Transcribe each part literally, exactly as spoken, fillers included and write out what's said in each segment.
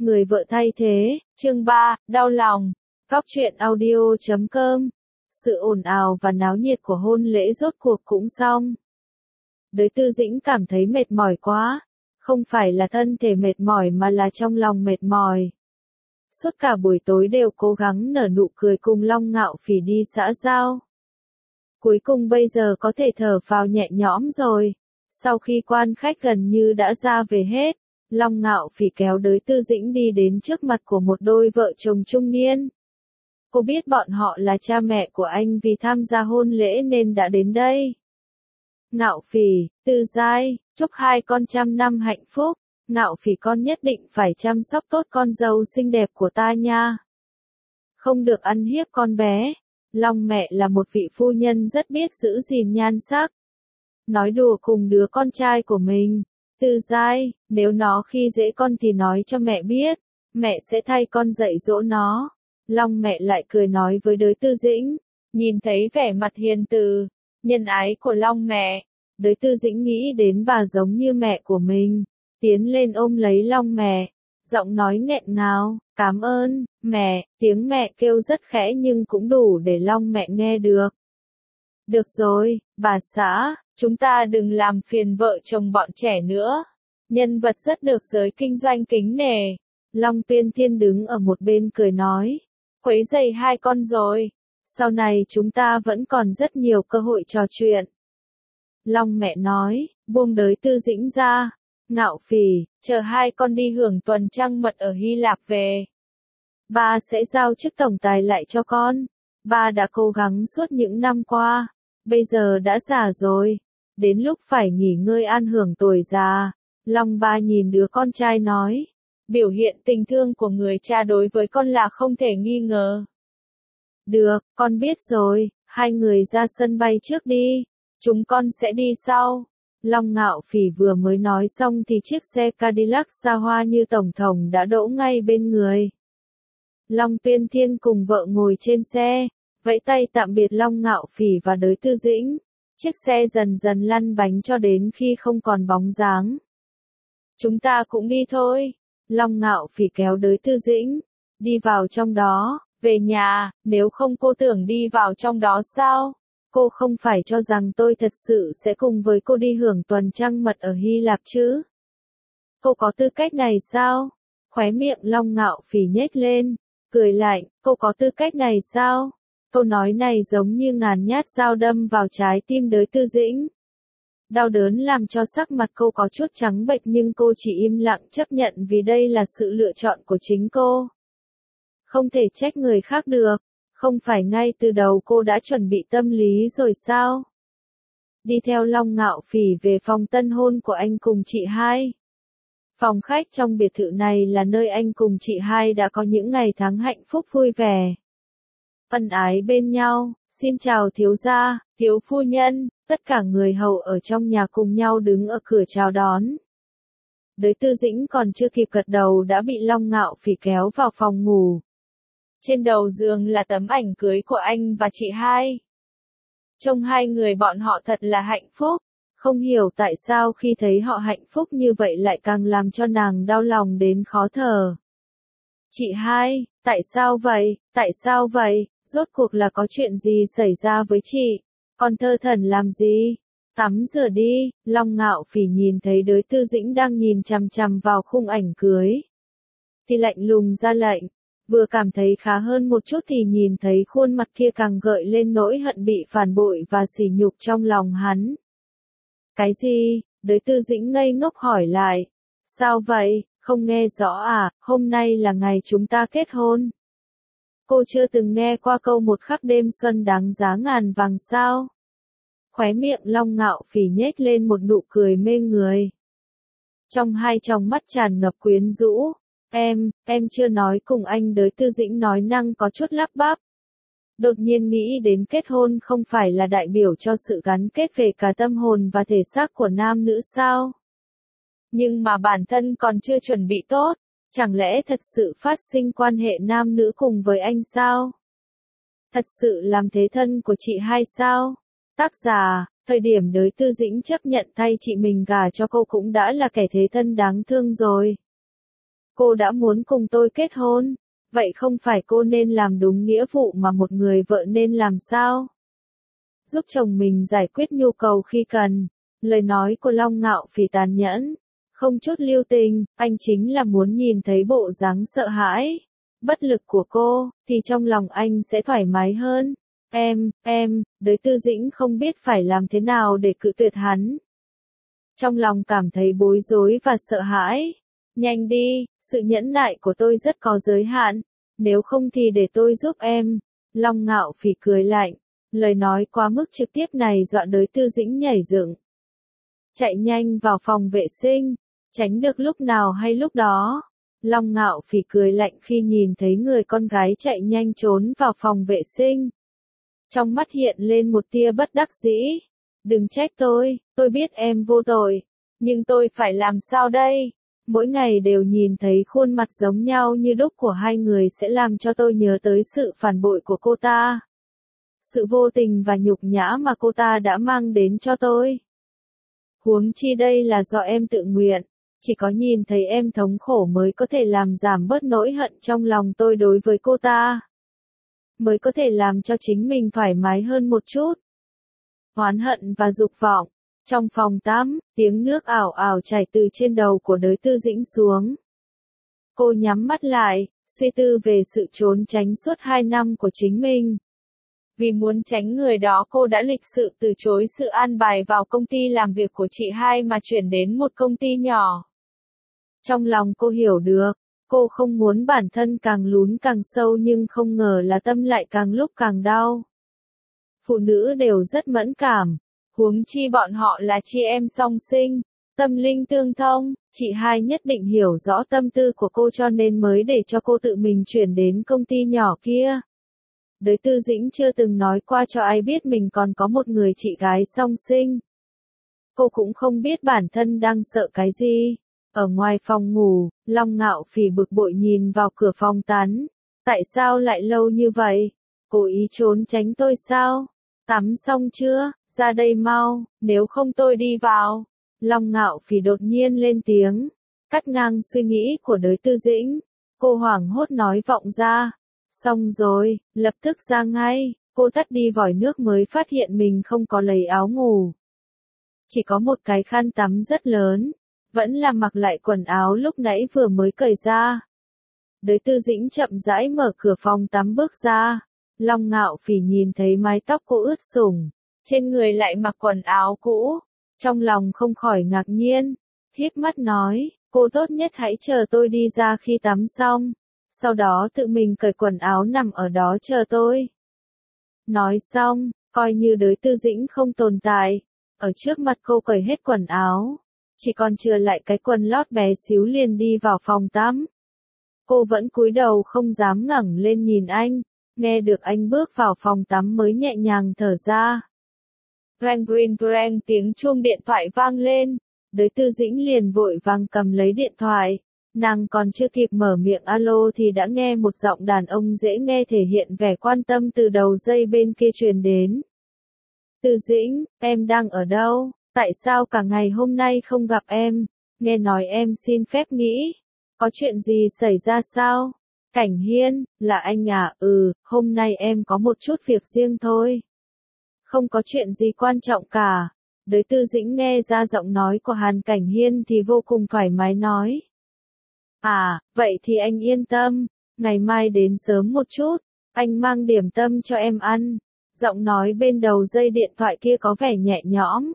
Người vợ thay thế, chương ba, đau lòng. Góc truyện audio chấm com. Sự ồn ào và náo nhiệt của hôn lễ rốt cuộc cũng xong. Đới Tư Dĩnh cảm thấy mệt mỏi quá. Không phải là thân thể mệt mỏi mà là trong lòng mệt mỏi. Suốt cả buổi tối đều cố gắng nở nụ cười cùng Long Ngạo Phỉ đi xã giao. Cuối cùng bây giờ có thể thở phào nhẹ nhõm rồi. Sau khi quan khách gần như đã ra về hết, Long Ngạo Phỉ kéo Đới Tư Dĩnh đi đến trước mặt của một đôi vợ chồng trung niên. Cô biết bọn họ là cha mẹ của anh vì tham gia hôn lễ nên đã đến đây. Ngạo Phỉ, Tư Giai, chúc hai con trăm năm hạnh phúc. Ngạo Phỉ con nhất định phải chăm sóc tốt con dâu xinh đẹp của ta nha. Không được ăn hiếp con bé. Long mẹ là một vị phu nhân rất biết giữ gìn nhan sắc. Nói đùa cùng đứa con trai của mình. Tư Giai, nếu nó khi dễ con thì nói cho mẹ biết. Mẹ sẽ thay con dạy dỗ nó. Long mẹ lại cười nói với Đới Tư Dĩnh. Nhìn thấy vẻ mặt hiền từ, nhân ái của Long mẹ, Đới Tư Dĩnh nghĩ đến bà giống như mẹ của mình. Tiến lên ôm lấy Long mẹ. Giọng nói nghẹn ngào, cảm ơn, mẹ, tiếng mẹ kêu rất khẽ nhưng cũng đủ để Long mẹ nghe được. Được rồi, bà xã, chúng ta đừng làm phiền vợ chồng bọn trẻ nữa. Nhân vật rất được giới kinh doanh kính nể. Long Tuyên Thiên đứng ở một bên cười nói. Quấy rầy hai con rồi. Sau này chúng ta vẫn còn rất nhiều cơ hội trò chuyện. Long mẹ nói, buông Đới Tư Dĩnh ra. Ngạo Phỉ, chờ hai con đi hưởng tuần trăng mật ở Hy Lạp về. Ba sẽ giao chức tổng tài lại cho con. Ba đã cố gắng suốt những năm qua. Bây giờ đã già rồi. Đến lúc phải nghỉ ngơi an hưởng tuổi già. Long ba nhìn đứa con trai nói. Biểu hiện tình thương của người cha đối với con là không thể nghi ngờ. Được, con biết rồi. Hai người ra sân bay trước đi. Chúng con sẽ đi sau. Long Ngạo Phỉ vừa mới nói xong thì chiếc xe Cadillac xa hoa như tổng thống đã đỗ ngay bên người. Long Tuyên Thiên cùng vợ ngồi trên xe, vẫy tay tạm biệt Long Ngạo Phỉ và Đới Tư Dĩnh. Chiếc xe dần dần lăn bánh cho đến khi không còn bóng dáng. Chúng ta cũng đi thôi. Long Ngạo Phỉ kéo Đới Tư Dĩnh. Đi vào trong đó, về nhà, nếu không cô tưởng đi vào trong đó sao? Cô không phải cho rằng tôi thật sự sẽ cùng với cô đi hưởng tuần trăng mật ở Hy Lạp chứ? Cô có tư cách này sao? Khóe miệng Long Ngạo Phỉ nhếch lên, cười lạnh, cô có tư cách này sao? Câu nói này giống như ngàn nhát dao đâm vào trái tim Đới Tư Dĩnh. Đau đớn làm cho sắc mặt cô có chút trắng bệch nhưng cô chỉ im lặng chấp nhận vì đây là sự lựa chọn của chính cô. Không thể trách người khác được. Không phải ngay từ đầu cô đã chuẩn bị tâm lý rồi sao? Đi theo Long Ngạo Phỉ về phòng tân hôn của anh cùng chị hai. Phòng khách trong biệt thự này là nơi anh cùng chị hai đã có những ngày tháng hạnh phúc vui vẻ. Ân ái bên nhau, xin chào thiếu gia, thiếu phu nhân, tất cả người hầu ở trong nhà cùng nhau đứng ở cửa chào đón. Đới Tư Dĩnh còn chưa kịp gật đầu đã bị Long Ngạo Phỉ kéo vào phòng ngủ. Trên đầu giường là tấm ảnh cưới của anh và chị hai. Trông hai người bọn họ thật là hạnh phúc. Không hiểu tại sao khi thấy họ hạnh phúc như vậy lại càng làm cho nàng đau lòng đến khó thở. Chị hai, tại sao vậy, tại sao vậy, rốt cuộc là có chuyện gì xảy ra với chị? Con thơ thẩn làm gì? Tắm rửa đi. Long Ngạo Phỉ nhìn thấy Đới Tư Dĩnh đang nhìn chằm chằm vào khung ảnh cưới. Thì lạnh lùng ra lệnh. Vừa cảm thấy khá hơn một chút thì nhìn thấy khuôn mặt kia càng gợi lên nỗi hận bị phản bội và sỉ nhục trong lòng hắn. Cái gì? Đới Tư Dĩnh ngây ngốc hỏi lại. Sao vậy? Không nghe rõ à? Hôm nay là ngày chúng ta kết hôn. Cô chưa từng nghe qua câu một khắc đêm xuân đáng giá ngàn vàng sao? Khóe miệng Long Ngạo Phỉ nhếch lên một nụ cười mê người. Trong hai tròng mắt tràn ngập quyến rũ. Em, em chưa nói cùng anh. Đới Tư Dĩnh nói năng có chút lắp bắp. Đột nhiên nghĩ đến kết hôn không phải là đại biểu cho sự gắn kết về cả tâm hồn và thể xác của nam nữ sao? Nhưng mà bản thân còn chưa chuẩn bị tốt, chẳng lẽ thật sự phát sinh quan hệ nam nữ cùng với anh sao? Thật sự làm thế thân của chị hai sao? Tác giả, thời điểm Đới Tư Dĩnh chấp nhận thay chị mình gả cho cô cũng đã là kẻ thế thân đáng thương rồi. Cô đã muốn cùng tôi kết hôn, vậy không phải cô nên làm đúng nghĩa vụ mà một người vợ nên làm sao? Giúp chồng mình giải quyết nhu cầu khi cần. Lời nói của Long Ngạo Phỉ tàn nhẫn, không chút lưu tình, anh chính là muốn nhìn thấy bộ dáng sợ hãi, bất lực của cô, thì trong lòng anh sẽ thoải mái hơn. Em, em, Đới Tư Dĩnh không biết phải làm thế nào để cự tuyệt hắn. Trong lòng cảm thấy bối rối và sợ hãi. Nhanh đi, sự nhẫn nại của tôi rất có giới hạn, nếu không thì để tôi giúp em. Long Ngạo Phỉ cười lạnh, lời nói quá mức trực tiếp này dọa Đới Tư Dĩnh nhảy dựng. Chạy nhanh vào phòng vệ sinh, tránh được lúc nào hay lúc đó. Long Ngạo Phỉ cười lạnh khi nhìn thấy người con gái chạy nhanh trốn vào phòng vệ sinh. Trong mắt hiện lên một tia bất đắc dĩ. Đừng trách tôi, tôi biết em vô tội, nhưng tôi phải làm sao đây? Mỗi ngày đều nhìn thấy khuôn mặt giống nhau như đúc của hai người sẽ làm cho tôi nhớ tới sự phản bội của cô ta. Sự vô tình và nhục nhã mà cô ta đã mang đến cho tôi. Huống chi đây là do em tự nguyện, chỉ có nhìn thấy em thống khổ mới có thể làm giảm bớt nỗi hận trong lòng tôi đối với cô ta. Mới có thể làm cho chính mình thoải mái hơn một chút. Oán hận và dục vọng. Trong phòng tắm, tiếng nước ảo ảo chảy từ trên đầu của Đới Tư Dĩnh xuống. Cô nhắm mắt lại, suy tư về sự trốn tránh suốt hai năm của chính mình. Vì muốn tránh người đó cô đã lịch sự từ chối sự an bài vào công ty làm việc của chị hai mà chuyển đến một công ty nhỏ. Trong lòng cô hiểu được, cô không muốn bản thân càng lún càng sâu nhưng không ngờ là tâm lại càng lúc càng đau. Phụ nữ đều rất mẫn cảm, huống chi bọn họ là chị em song sinh, tâm linh tương thông, chị hai nhất định hiểu rõ tâm tư của cô cho nên mới để cho cô tự mình chuyển đến công ty nhỏ kia. Đới Tư Dĩnh chưa từng nói qua cho ai biết mình còn có một người chị gái song sinh. Cô cũng không biết bản thân đang sợ cái gì. Ở ngoài phòng ngủ, Long Ngạo Phỉ bực bội nhìn vào cửa phòng tắm. Tại sao lại lâu như vậy? Cố ý trốn tránh tôi sao? Tắm xong chưa? Ra đây mau, nếu không tôi đi vào. Long Ngạo Phỉ đột nhiên lên tiếng, cắt ngang suy nghĩ của Đới Tư Dĩnh. Cô hoảng hốt nói vọng ra. Xong rồi, lập tức ra ngay. Cô tắt đi vòi nước mới phát hiện mình không có lấy áo ngủ. Chỉ có một cái khăn tắm rất lớn. Vẫn là mặc lại quần áo lúc nãy vừa mới cởi ra. Đới Tư Dĩnh chậm rãi mở cửa phòng tắm bước ra. Long Ngạo Phỉ nhìn thấy mái tóc cô ướt sũng, trên người lại mặc quần áo cũ. Trong lòng không khỏi ngạc nhiên. Híp mắt nói, cô tốt nhất hãy chờ tôi đi ra khi tắm xong. Sau đó tự mình cởi quần áo nằm ở đó chờ tôi. Nói xong, coi như Đới Tư Dĩnh không tồn tại. Ở trước mặt cô cởi hết quần áo. Chỉ còn chừa lại cái quần lót bé xíu liền đi vào phòng tắm. Cô vẫn cúi đầu không dám ngẩng lên nhìn anh. Nghe được anh bước vào phòng tắm mới nhẹ nhàng thở ra. Reng reng reng tiếng chuông điện thoại vang lên. Đới Tư Dĩnh liền vội vàng cầm lấy điện thoại. Nàng còn chưa kịp mở miệng alo thì đã nghe một giọng đàn ông dễ nghe thể hiện vẻ quan tâm từ đầu dây bên kia truyền đến. Tư Dĩnh, em đang ở đâu? Tại sao cả ngày hôm nay không gặp em? Nghe nói em xin phép nghỉ. Có chuyện gì xảy ra sao? Cảnh Hiên, là anh à? Ừ, hôm nay em có một chút việc riêng thôi. Không có chuyện gì quan trọng cả. Đới Tư Dĩnh nghe ra giọng nói của Hàn Cảnh Hiên thì vô cùng thoải mái nói. À, vậy thì anh yên tâm, ngày mai đến sớm một chút, anh mang điểm tâm cho em ăn. Giọng nói bên đầu dây điện thoại kia có vẻ nhẹ nhõm.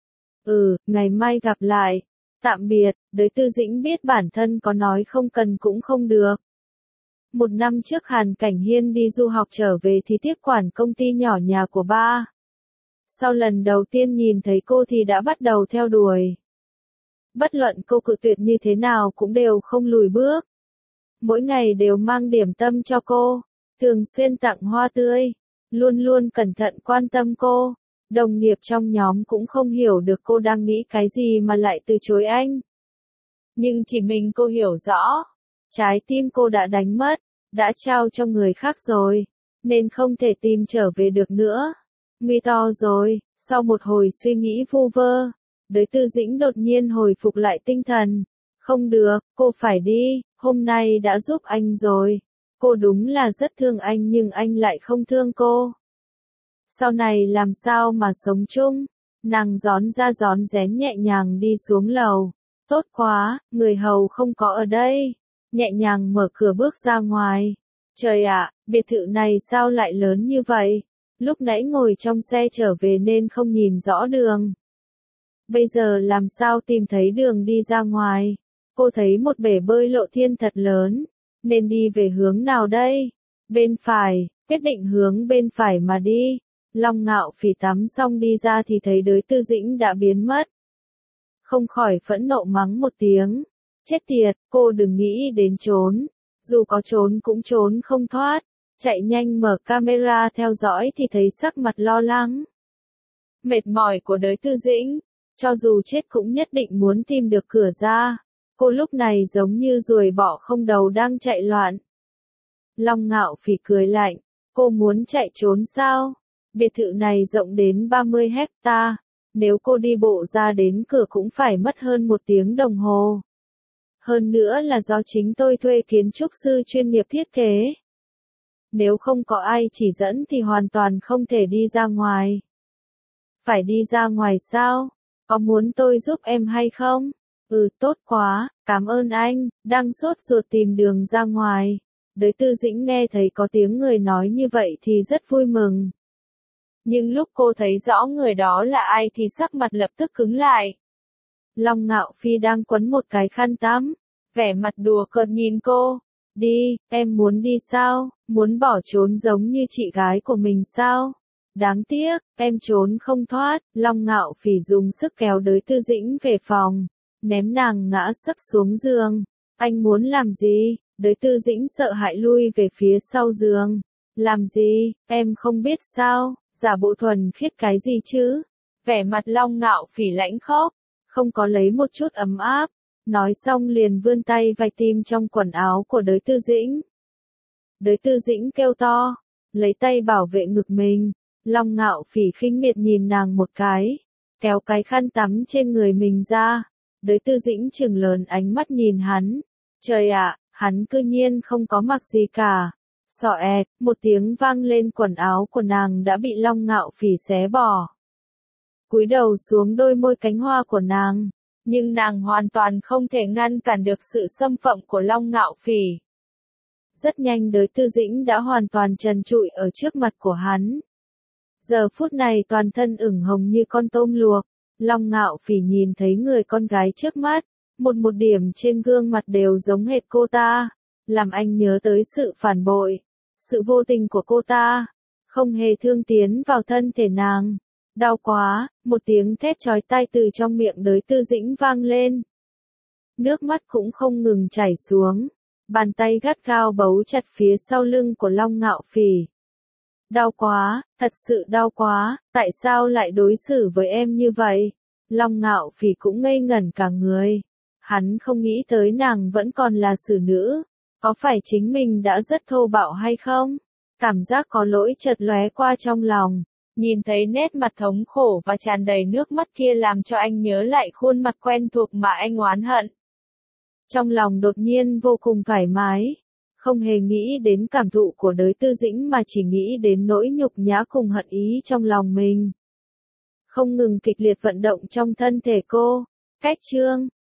Ừ, ngày mai gặp lại. Tạm biệt. Đới Tư Dĩnh biết bản thân có nói không cần cũng không được. Một năm trước Hàn Cảnh Hiên đi du học trở về thì tiếp quản công ty nhỏ nhà của ba. Sau lần đầu tiên nhìn thấy cô thì đã bắt đầu theo đuổi. Bất luận cô cự tuyệt như thế nào cũng đều không lùi bước. Mỗi ngày đều mang điểm tâm cho cô, thường xuyên tặng hoa tươi, luôn luôn cẩn thận quan tâm cô. Đồng nghiệp trong nhóm cũng không hiểu được cô đang nghĩ cái gì mà lại từ chối anh. Nhưng chỉ mình cô hiểu rõ, trái tim cô đã đánh mất, đã trao cho người khác rồi, nên không thể tìm trở về được nữa. Mi to rồi, sau một hồi suy nghĩ vu vơ, Đới Tư Dĩnh đột nhiên hồi phục lại tinh thần, Không được, cô phải đi, hôm nay đã giúp anh rồi. Cô đúng là rất thương anh nhưng anh lại không thương cô. Sau này làm sao mà sống chung? Nàng gión ra gión rén nhẹ nhàng đi xuống lầu. Tốt quá, người hầu không có ở đây. Nhẹ nhàng mở cửa bước ra ngoài. Trời ạ, biệt thự này sao lại lớn như vậy? Lúc nãy ngồi trong xe trở về nên không nhìn rõ đường. Bây giờ làm sao tìm thấy đường đi ra ngoài? Cô thấy một bể bơi lộ thiên thật lớn. Nên đi về hướng nào đây? Bên phải, quyết định hướng bên phải mà đi. Long Ngạo Phỉ tắm xong đi ra thì thấy Đới Tư Dĩnh đã biến mất. Không khỏi phẫn nộ mắng một tiếng. Chết tiệt, cô đừng nghĩ đến trốn. Dù có trốn cũng trốn không thoát. Chạy nhanh mở camera theo dõi thì thấy sắc mặt lo lắng. Mệt mỏi của Đới Tư Dĩnh. Cho dù chết cũng nhất định muốn tìm được cửa ra. Cô lúc này giống như ruồi bọ không đầu đang chạy loạn. Long Ngạo Phỉ cười lạnh. Cô muốn chạy trốn sao? Biệt thự này rộng đến ba mươi hecta. Nếu cô đi bộ ra đến cửa cũng phải mất hơn một tiếng đồng hồ. Hơn nữa là do chính tôi thuê kiến trúc sư chuyên nghiệp thiết kế. Nếu không có ai chỉ dẫn thì hoàn toàn không thể đi ra ngoài. Phải đi ra ngoài sao? Có muốn tôi giúp em hay không? Ừ, tốt quá, cảm ơn anh, đang sốt ruột tìm đường ra ngoài. Đới Tư Dĩnh nghe thấy có tiếng người nói như vậy thì rất vui mừng. Nhưng lúc cô thấy rõ người đó là ai thì sắc mặt lập tức cứng lại. Long Ngạo Phi đang quấn một cái khăn tắm, vẻ mặt đùa cợt nhìn cô. Đi, em muốn đi sao? Muốn bỏ trốn giống như chị gái của mình sao? Đáng tiếc, em trốn không thoát. Long Ngạo Phỉ dùng sức kéo Đới Tư Dĩnh về phòng, ném nàng ngã sấp xuống giường. Anh muốn làm gì? Đới Tư Dĩnh sợ hãi lui về phía sau giường. Làm gì, em không biết sao? Giả bộ thuần khiết cái gì chứ? Vẻ mặt Long Ngạo Phỉ lãnh khốc, không có lấy một chút ấm áp. Nói xong liền vươn tay vạch tim trong quần áo của Đới Tư Dĩnh. Đới Tư Dĩnh kêu to, lấy tay bảo vệ ngực mình. Long Ngạo Phỉ khinh miệt nhìn nàng một cái, kéo cái khăn tắm trên người mình ra. Đới Tư Dĩnh trừng lớn ánh mắt nhìn hắn. Trời ạ, hắn cư nhiên không có mặc gì cả. Xọ ẹt, một tiếng vang lên, quần áo của nàng đã bị Long Ngạo Phỉ xé bỏ. Cúi đầu xuống đôi môi cánh hoa của nàng, nhưng nàng hoàn toàn không thể ngăn cản được sự xâm phạm của Long Ngạo Phỉ. Rất nhanh Đới Tư Dĩnh đã hoàn toàn trần trụi ở trước mặt của hắn. Giờ phút này toàn thân ửng hồng như con tôm luộc. Long Ngạo Phỉ nhìn thấy người con gái trước mắt, một một điểm trên gương mặt đều giống hệt cô ta, làm anh nhớ tới sự phản bội, sự vô tình của cô ta, không hề thương tiến vào thân thể nàng. Đau quá, một tiếng thét chói tai từ trong miệng Đới Tư Dĩnh vang lên. Nước mắt cũng không ngừng chảy xuống, bàn tay gắt gao bấu chặt phía sau lưng của Long Ngạo Phỉ. Đau quá, thật sự đau quá, tại sao lại đối xử với em như vậy? Long Ngạo Phỉ cũng ngây ngẩn cả người. Hắn không nghĩ tới nàng vẫn còn là xử nữ. Có phải chính mình đã rất thô bạo hay không? Cảm giác có lỗi chợt lóe qua trong lòng. Nhìn thấy nét mặt thống khổ và tràn đầy nước mắt kia làm cho anh nhớ lại khuôn mặt quen thuộc mà anh oán hận. Trong lòng đột nhiên vô cùng thoải mái. Không hề nghĩ đến cảm thụ của Đới Tư Dĩnh mà chỉ nghĩ đến nỗi nhục nhã cùng hận ý trong lòng mình. Không ngừng kịch liệt vận động trong thân thể cô. Cách chương